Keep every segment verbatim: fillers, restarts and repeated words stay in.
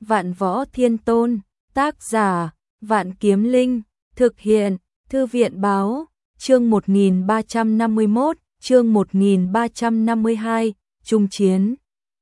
Vạn Võ Thiên Tôn, tác giả, Vạn Kiếm Linh, thực hiện, Thư viện báo, chương một nghìn ba trăm năm mươi mốt, chương một nghìn ba trăm năm mươi hai, Trung Chiến.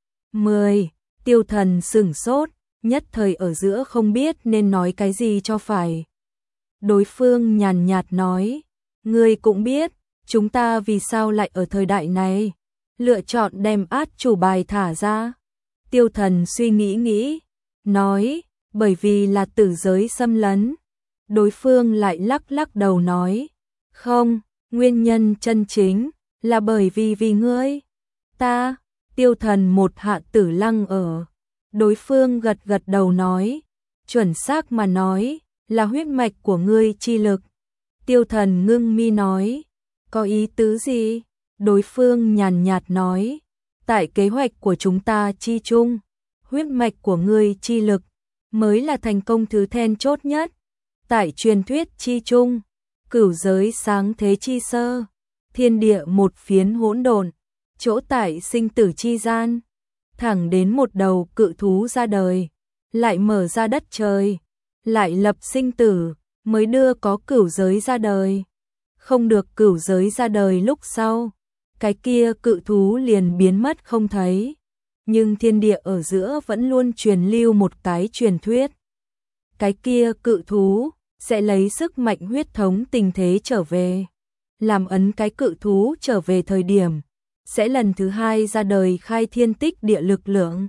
mười. Tiêu Thần sửng sốt, nhất thời ở giữa không biết nên nói cái gì cho phải. Đối phương nhàn nhạt nói, ngươi cũng biết, chúng ta vì sao lại ở thời đại này, lựa chọn đem át chủ bài thả ra. Tiêu Thần suy nghĩ nghĩ, nói, bởi vì là tử giới xâm lấn. Đối phương lại lắc lắc đầu nói, không, nguyên nhân chân chính là bởi vì vì ngươi. Ta, Tiêu Thần một hạ tử lăng ở. Đối phương gật gật đầu nói, chuẩn xác mà nói, là huyết mạch của ngươi chi lực. Tiêu Thần ngưng mi nói, có ý tứ gì? Đối phương nhàn nhạt nói, tại kế hoạch của chúng ta chi chung, huyết mạch của ngươi chi lực mới là thành công thứ then chốt nhất. Tại truyền thuyết chi chung, cửu giới sáng thế chi sơ, thiên địa một phiến hỗn độn, chỗ tại sinh tử chi gian, thẳng đến một đầu cự thú ra đời, lại mở ra đất trời, lại lập sinh tử, mới đưa có cửu giới ra đời. Không được cửu giới ra đời lúc sau, cái kia cự thú liền biến mất không thấy. Nhưng thiên địa ở giữa vẫn luôn truyền lưu một cái truyền thuyết. Cái kia cự thú sẽ lấy sức mạnh huyết thống tình thế trở về. Làm ấn cái cự thú trở về thời điểm, sẽ lần thứ hai ra đời khai thiên tích địa lực lượng.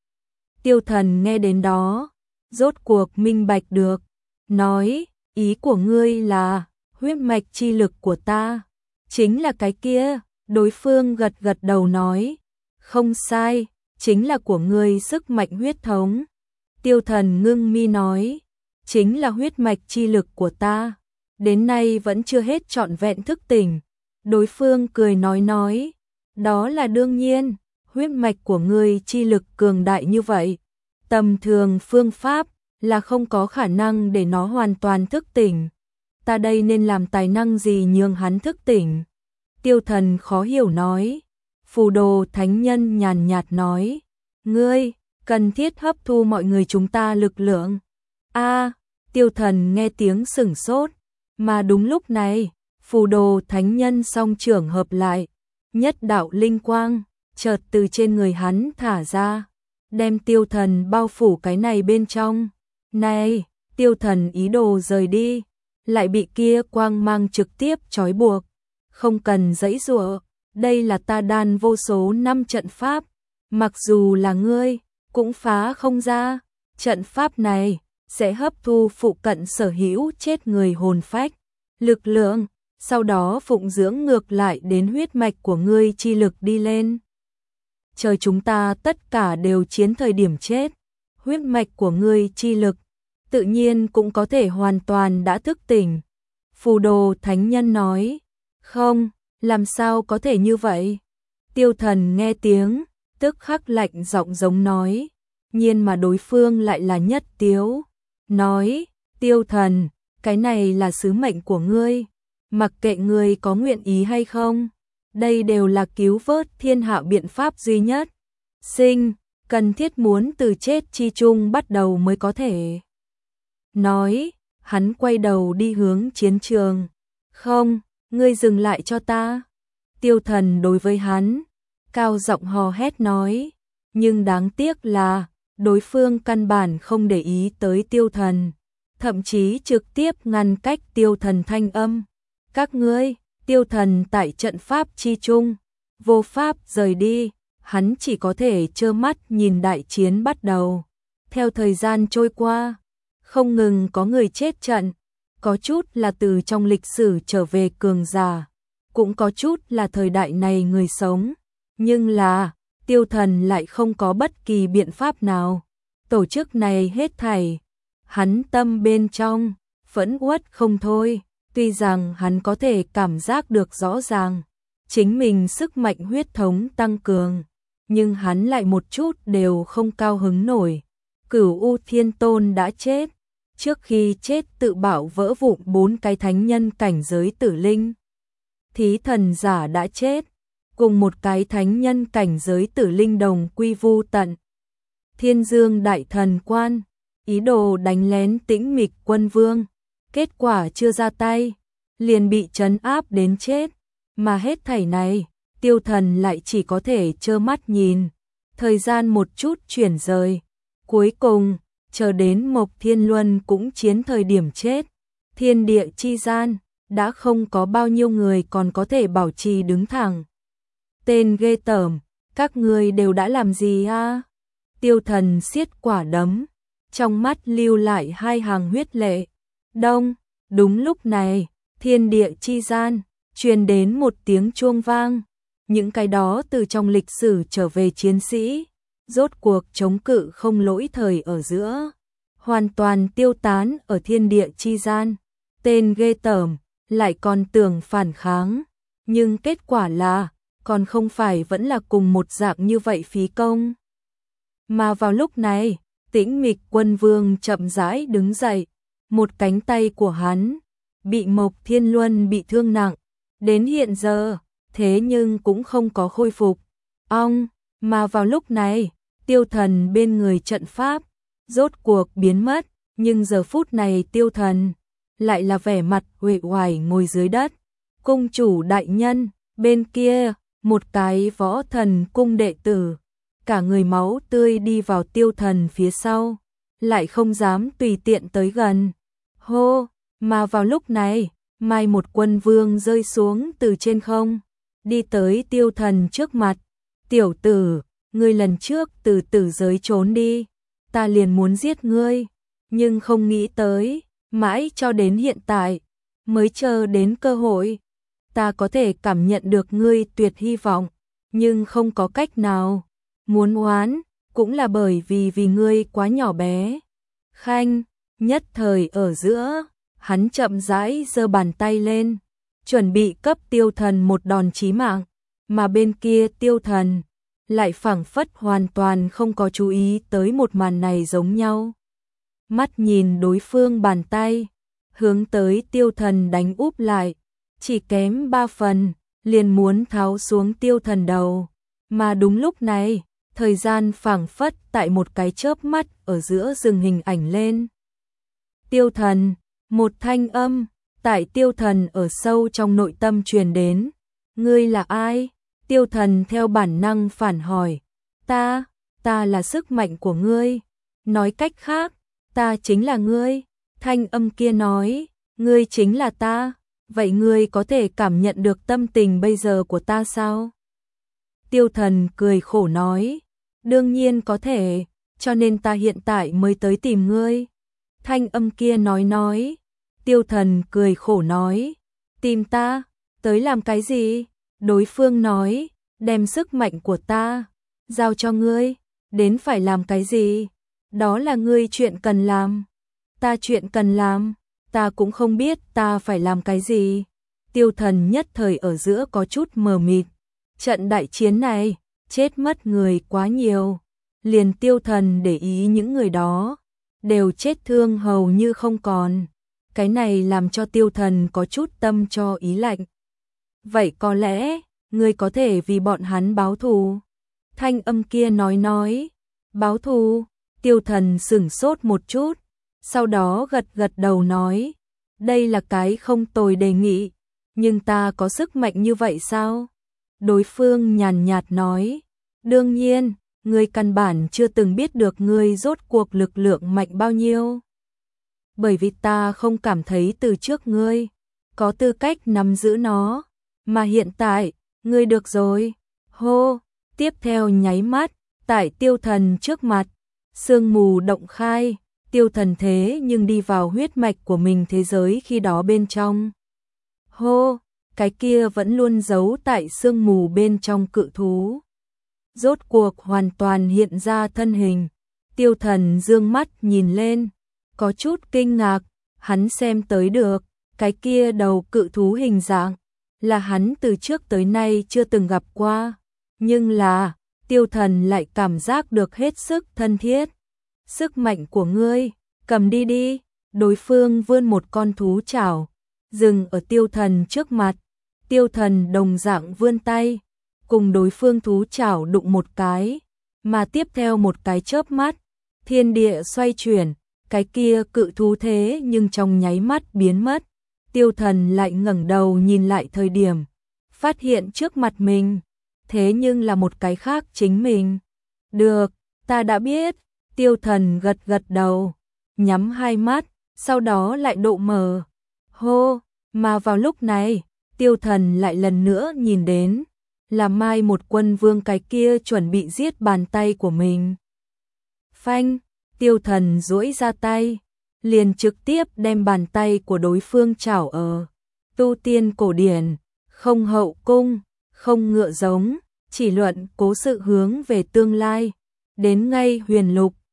Tiêu Thần nghe đến đó, rốt cuộc minh bạch được, nói, ý của ngươi là, huyết mạch chi lực của ta, chính là cái kia. Đối phương gật gật đầu nói, không sai, chính là của ngươi sức mạnh huyết thống. Tiêu Thần ngưng mi nói, chính là huyết mạch chi lực của ta, đến nay vẫn chưa hết trọn vẹn thức tỉnh. Đối phương cười nói nói, đó là đương nhiên, huyết mạch của ngươi chi lực cường đại như vậy, tầm thường phương pháp là không có khả năng để nó hoàn toàn thức tỉnh. Ta đây nên làm tài năng gì nhường hắn thức tỉnh? Tiêu Thần khó hiểu nói. Phù Đồ Thánh Nhân nhàn nhạt nói, ngươi cần thiết hấp thu mọi người chúng ta lực lượng. A, Tiêu Thần nghe tiếng sửng sốt, mà đúng lúc này, Phù Đồ Thánh Nhân song trưởng hợp lại, nhất đạo linh quang chợt từ trên người hắn thả ra, đem Tiêu Thần bao phủ cái này bên trong. Này, Tiêu Thần ý đồ rời đi, lại bị kia quang mang trực tiếp trói buộc. Không cần giãy giụa, đây là ta đan vô số năm trận pháp, mặc dù là ngươi, cũng phá không ra. Trận pháp này sẽ hấp thu phụ cận sở hữu chết người hồn phách, lực lượng, sau đó phụng dưỡng ngược lại đến huyết mạch của ngươi chi lực đi lên. Chờ chúng ta tất cả đều chiến thời điểm chết, huyết mạch của ngươi chi lực, tự nhiên cũng có thể hoàn toàn đã thức tỉnh. Phù Đồ Thánh Nhân nói, không, làm sao có thể như vậy? Tiêu Thần nghe tiếng, tức khắc lạnh giọng giống nói, nhiên mà đối phương lại là Nhất Tiếu. Nói, Tiêu Thần, cái này là sứ mệnh của ngươi, mặc kệ ngươi có nguyện ý hay không, đây đều là cứu vớt thiên hạ biện pháp duy nhất. Sinh, cần thiết muốn từ chết chi chung bắt đầu mới có thể. Nói, hắn quay đầu đi hướng chiến trường. Không, ngươi dừng lại cho ta. Tiêu Thần đối với hắn, cao giọng hò hét nói, nhưng đáng tiếc là, đối phương căn bản không để ý tới Tiêu Thần, thậm chí trực tiếp ngăn cách Tiêu Thần thanh âm. Các ngươi, Tiêu Thần tại trận pháp chi chung, vô pháp rời đi, hắn chỉ có thể trơ mắt nhìn đại chiến bắt đầu. Theo thời gian trôi qua, không ngừng có người chết trận, có chút là từ trong lịch sử trở về cường giả, cũng có chút là thời đại này người sống, nhưng là, Tiêu Thần lại không có bất kỳ biện pháp nào. Tổ chức này hết thảy, hắn tâm bên trong, phẫn uất không thôi, tuy rằng hắn có thể cảm giác được rõ ràng, chính mình sức mạnh huyết thống tăng cường, nhưng hắn lại một chút đều không cao hứng nổi. Cửu U Thiên Tôn đã chết, trước khi chết tự bảo vỡ vụn bốn cái thánh nhân cảnh giới tử linh. Thí Thần giả đã chết, cùng một cái thánh nhân cảnh giới tử linh đồng quy vu tận. Thiên Dương Đại Thần Quan, ý đồ đánh lén Tĩnh Mịch Quân Vương, kết quả chưa ra tay, liền bị trấn áp đến chết, mà hết thảy này, Tiêu Thần lại chỉ có thể trơ mắt nhìn, thời gian một chút chuyển rời, cuối cùng, chờ đến Mộc Thiên Luân cũng chiến thời điểm chết, thiên địa chi gian, đã không có bao nhiêu người còn có thể bảo trì đứng thẳng. Tên ghê tởm, các ngươi đều đã làm gì a? Tiêu Thần siết quả đấm, trong mắt lưu lại hai hàng huyết lệ. Đông, đúng lúc này, thiên địa chi gian, truyền đến một tiếng chuông vang. Những cái đó từ trong lịch sử trở về chiến sĩ, rốt cuộc chống cự không lỗi thời ở giữa, hoàn toàn tiêu tán ở thiên địa chi gian. Tên ghê tởm, lại còn tưởng phản kháng, nhưng kết quả là, còn không phải vẫn là cùng một dạng như vậy phí công. Mà vào lúc này, Tĩnh Mịch Quân Vương chậm rãi đứng dậy, một cánh tay của hắn bị Mộc Thiên Luân bị thương nặng, đến hiện giờ, thế nhưng cũng không có khôi phục. Ong, mà vào lúc này, Tiêu Thần bên người trận pháp, rốt cuộc biến mất, nhưng giờ phút này Tiêu Thần lại là vẻ mặt uể oải ngồi dưới đất. Cung chủ đại nhân, bên kia, một cái võ thần cung đệ tử, cả người máu tươi đi vào Tiêu Thần phía sau, lại không dám tùy tiện tới gần. Hô, mà vào lúc này, Mai một quân vương rơi xuống từ trên không, đi tới Tiêu Thần trước mặt. Tiểu tử, ngươi lần trước từ tử giới trốn đi, ta liền muốn giết ngươi, nhưng không nghĩ tới, mãi cho đến hiện tại, mới chờ đến cơ hội. Ta có thể cảm nhận được ngươi tuyệt hy vọng, nhưng không có cách nào. Muốn oán, cũng là bởi vì vì ngươi quá nhỏ bé. Khanh, nhất thời ở giữa, hắn chậm rãi giơ bàn tay lên, chuẩn bị cấp Tiêu Thần một đòn chí mạng, mà bên kia Tiêu Thần lại phảng phất hoàn toàn không có chú ý tới một màn này giống nhau. Mắt nhìn đối phương bàn tay, hướng tới Tiêu Thần đánh úp lại, chỉ kém ba phần, liền muốn tháo xuống Tiêu Thần đầu. Mà đúng lúc này, thời gian phảng phất tại một cái chớp mắt ở giữa dừng hình ảnh lên. Tiêu Thần, một thanh âm, tại Tiêu Thần ở sâu trong nội tâm truyền đến. Ngươi là ai? Tiêu Thần theo bản năng phản hỏi. Ta, ta là sức mạnh của ngươi. Nói cách khác, ta chính là ngươi. Thanh âm kia nói, ngươi chính là ta. Vậy ngươi có thể cảm nhận được tâm tình bây giờ của ta sao? Tiêu Thần cười khổ nói, đương nhiên có thể, cho nên ta hiện tại mới tới tìm ngươi. Thanh âm kia nói nói, Tiêu Thần cười khổ nói, tìm ta, tới làm cái gì? Đối phương nói, đem sức mạnh của ta, giao cho ngươi, đến phải làm cái gì? Đó là ngươi chuyện cần làm. Ta chuyện cần làm, ta cũng không biết ta phải làm cái gì. Tiêu Thần nhất thời ở giữa có chút mờ mịt. Trận đại chiến này, chết mất người quá nhiều. Liền Tiêu Thần để ý những người đó, đều chết thương hầu như không còn. Cái này làm cho Tiêu Thần có chút tâm cho ý lạnh. Vậy có lẽ, ngươi có thể vì bọn hắn báo thù. Thanh âm kia nói nói, báo thù. Tiêu Thần sửng sốt một chút, sau đó gật gật đầu nói, đây là cái không tồi đề nghị, nhưng ta có sức mạnh như vậy sao? Đối phương nhàn nhạt nói, đương nhiên, ngươi căn bản chưa từng biết được ngươi rốt cuộc lực lượng mạnh bao nhiêu. Bởi vì ta không cảm thấy từ trước ngươi có tư cách nắm giữ nó, mà hiện tại, ngươi được rồi. Hô, tiếp theo nháy mắt, tại Tiêu Thần trước mặt, sương mù động khai, Tiêu Thần thế nhưng đi vào huyết mạch của mình thế giới khi đó bên trong. Hô, cái kia vẫn luôn giấu tại sương mù bên trong cự thú. Rốt cuộc hoàn toàn hiện ra thân hình. Tiêu Thần dương mắt nhìn lên, có chút kinh ngạc, hắn xem tới được, cái kia đầu cự thú hình dạng, là hắn từ trước tới nay chưa từng gặp qua. Nhưng là, Tiêu Thần lại cảm giác được hết sức thân thiết. Sức mạnh của ngươi, cầm đi đi. Đối phương vươn một con thú chảo, dừng ở Tiêu Thần trước mặt. Tiêu Thần đồng dạng vươn tay, cùng đối phương thú chảo đụng một cái, Mà tiếp theo một cái chớp mắt, thiên địa xoay chuyển, cái kia cự thú thế nhưng trong nháy mắt biến mất. Tiêu Thần lại ngẩng đầu nhìn lại thời điểm, phát hiện trước mặt mình, thế nhưng là một cái khác chính mình. Được, ta đã biết, Tiêu Thần gật gật đầu, nhắm hai mắt, sau đó lại độ mở. Hô, mà vào lúc này, Tiêu Thần lại lần nữa nhìn đến, là Mai một quân vương cái kia chuẩn bị giết bàn tay của mình. Phanh, Tiêu Thần duỗi ra tay, liền trực tiếp đem bàn tay của đối phương chảo ở. Tu tiên cổ điển, không hậu cung, không ngựa giống, chỉ luận cố sự hướng về tương lai. Đến ngay huyền lục,